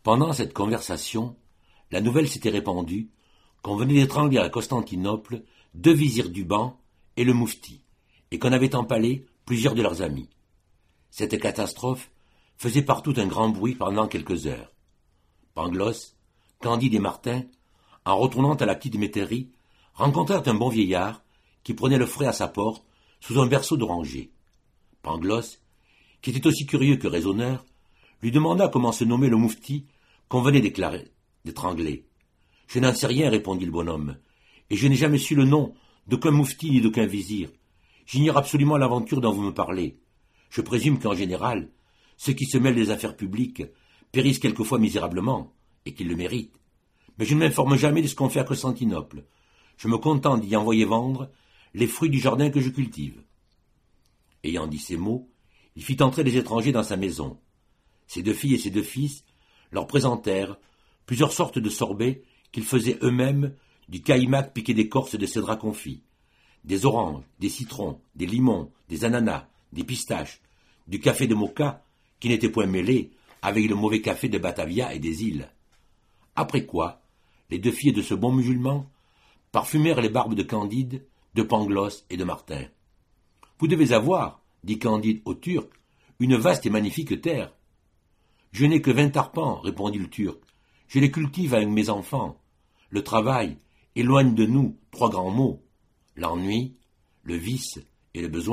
Pendant cette conversation, la nouvelle s'était répandue qu'on venait d'étrangler à Constantinople 2 vizirs du Ban et le moufti, et qu'on avait empalé plusieurs de leurs amis. Cette catastrophe faisait partout un grand bruit pendant quelques heures. Pangloss, Candide et Martin, en retournant à la petite métairie, rencontrèrent un bon vieillard qui prenait le frais à sa porte sous un berceau d'orangers. Pangloss, qui était aussi curieux que raisonneur, lui demanda comment se nommait le moufti qu'on venait d'étrangler. « Je n'en sais rien, répondit le bonhomme, et je n'ai jamais su le nom d'aucun moufti ni d'aucun vizir. J'ignore absolument l'aventure dont vous me parlez. Je présume qu'en général, ceux qui se mêlent des affaires publiques périssent quelquefois misérablement, et qu'ils le méritent. Mais je ne m'informe jamais de ce qu'on fait à Constantinople. Je me contente d'y envoyer vendre les fruits du jardin que je cultive. » Ayant dit ces mots, il fit entrer les étrangers dans sa maison. Ses 2 filles et ses 2 fils leur présentèrent plusieurs sortes de sorbets qu'ils faisaient eux-mêmes du caïmac piqué d'écorce de cédrat confit, des oranges, des citrons, des limons, des ananas, des pistaches, du café de Moka, qui n'était point mêlé avec le mauvais café de Batavia et des îles. Après quoi, les 2 filles de ce bon musulman parfumèrent les barbes de Candide, de Pangloss et de Martin. « Vous devez avoir, dit Candide au Turc, une vaste et magnifique terre. »« Je n'ai que 20 arpents, répondit le Turc. Je les cultive avec mes enfants. Le travail éloigne de nous 3 grands maux, l'ennui, le vice et le besoin. »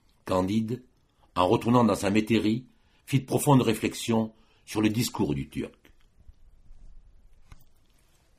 Candide, en retournant dans sa métairie, fit de profondes réflexions sur le discours du Turc.